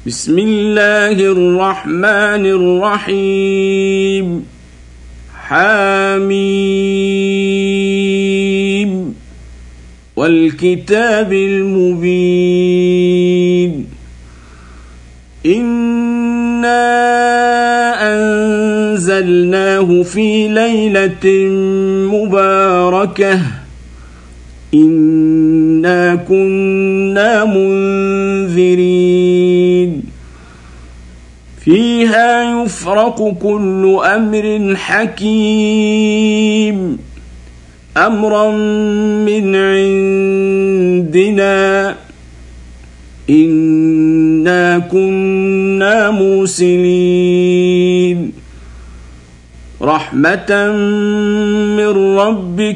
بسم الله الرحمن الرحيم حميم والكتاب المبين إنا أنزلناه في ليلة مباركة إنا كنا منذرين فيها يفرق كل أمر حكيم أمرا من عندنا إنا كنا مرسلين رحمة من ربك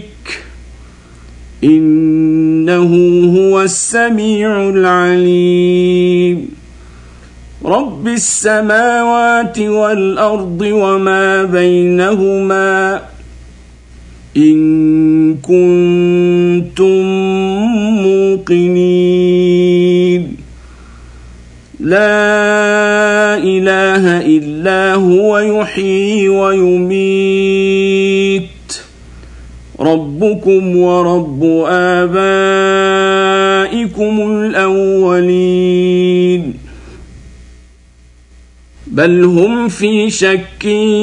إنه هو السميع العليم رب السماوات والأرض وما بينهما إن كنتم موقنين لا إله إلا هو يحيي ويميت ربكم ورب آبائكم الأولين بل هم في شك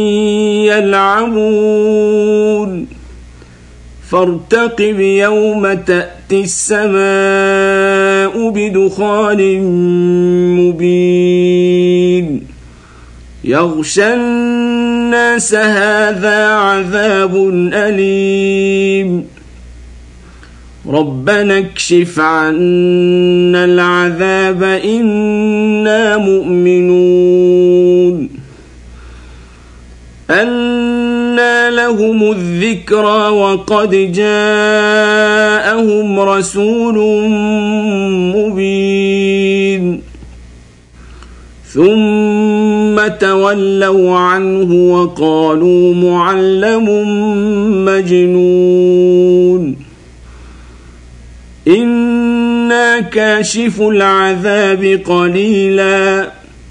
يلعبون فارتقب يوم تأتي السماء بدخان مبين يغشى الناس هذا عذاب أليم ربنا اكشف عنا العذاب إنا مؤمنون أنى لهم الذكرى وقد جاءهم رسول مبين ثم تولوا عنه وقالوا معلم مجنون إنا كاشف العذاب قليلا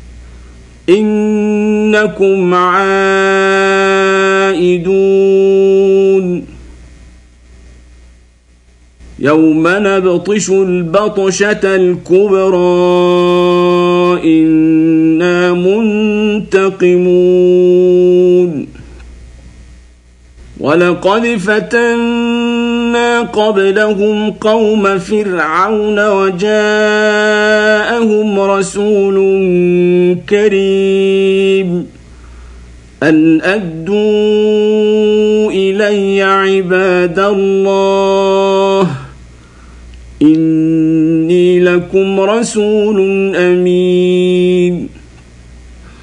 إنكم عائدون يوم نبطش البطشة الكبرى إنا منتقمون ولقد فتنا قبلهم قوم فرعون وجاءهم رسول كريم أن أدوا إلي عباد الله إني لكم رسول أمين